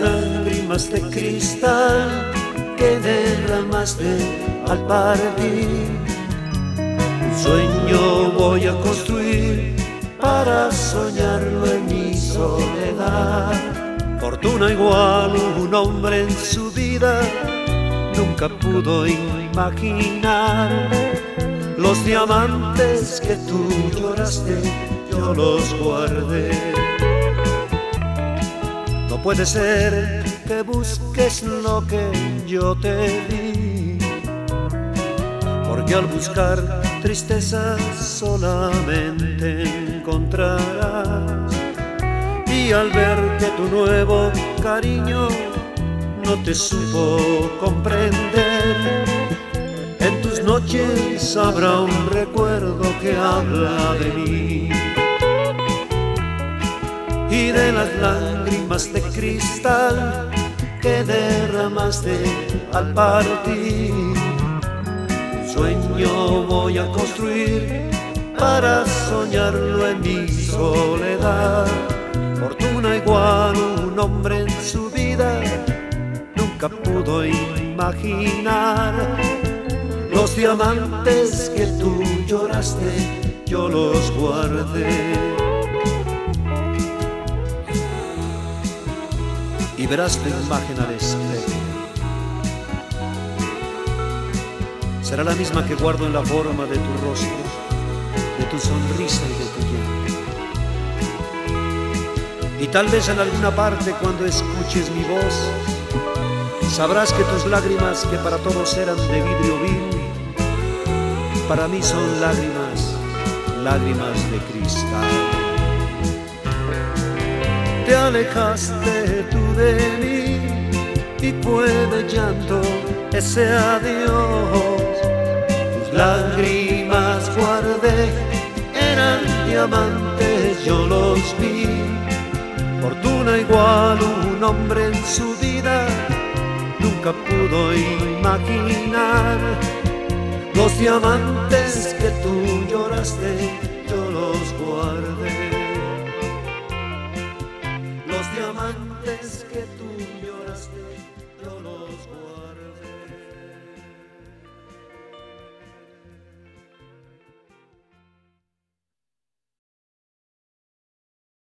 lágrimas de cristal que derramaste al partir, un sueño voy a construir para soñarlo en mi soledad. Fortuna igual un hombre en su vida nunca pudo imaginar. Los diamantes que tú lloraste, yo los guardé. No puede ser que busques lo que yo te di, porque al buscar tristeza solamente encontrarás. Y al ver que tu nuevo cariño no te supo comprender, en tus noches habrá un recuerdo que habla de mí. Y de las lágrimas de cristal que derramaste al partir, un sueño voy a construir para soñarlo en mi soledad. Fortuna igual un hombre en su vida nunca pudo imaginar. Los diamantes que tú lloraste, yo los guardé. Y verás tu imagen al espejo. Será la misma que guardo en la forma de tu rostro, de tu sonrisa y de tu llanto. Y tal vez en alguna parte cuando escuches mi voz, sabrás que tus lágrimas, que para todos eran de vidrio vil, para mí son lágrimas, lágrimas de cristal. Te alejaste tú de mí y fue de llanto ese adiós. Tus lágrimas guardé, eran diamantes, yo los vi. Fortuna igual un hombre en su vida nunca pudo imaginar. Los diamantes que tú lloraste, yo los guardé. Los diamantes que tú lloraste.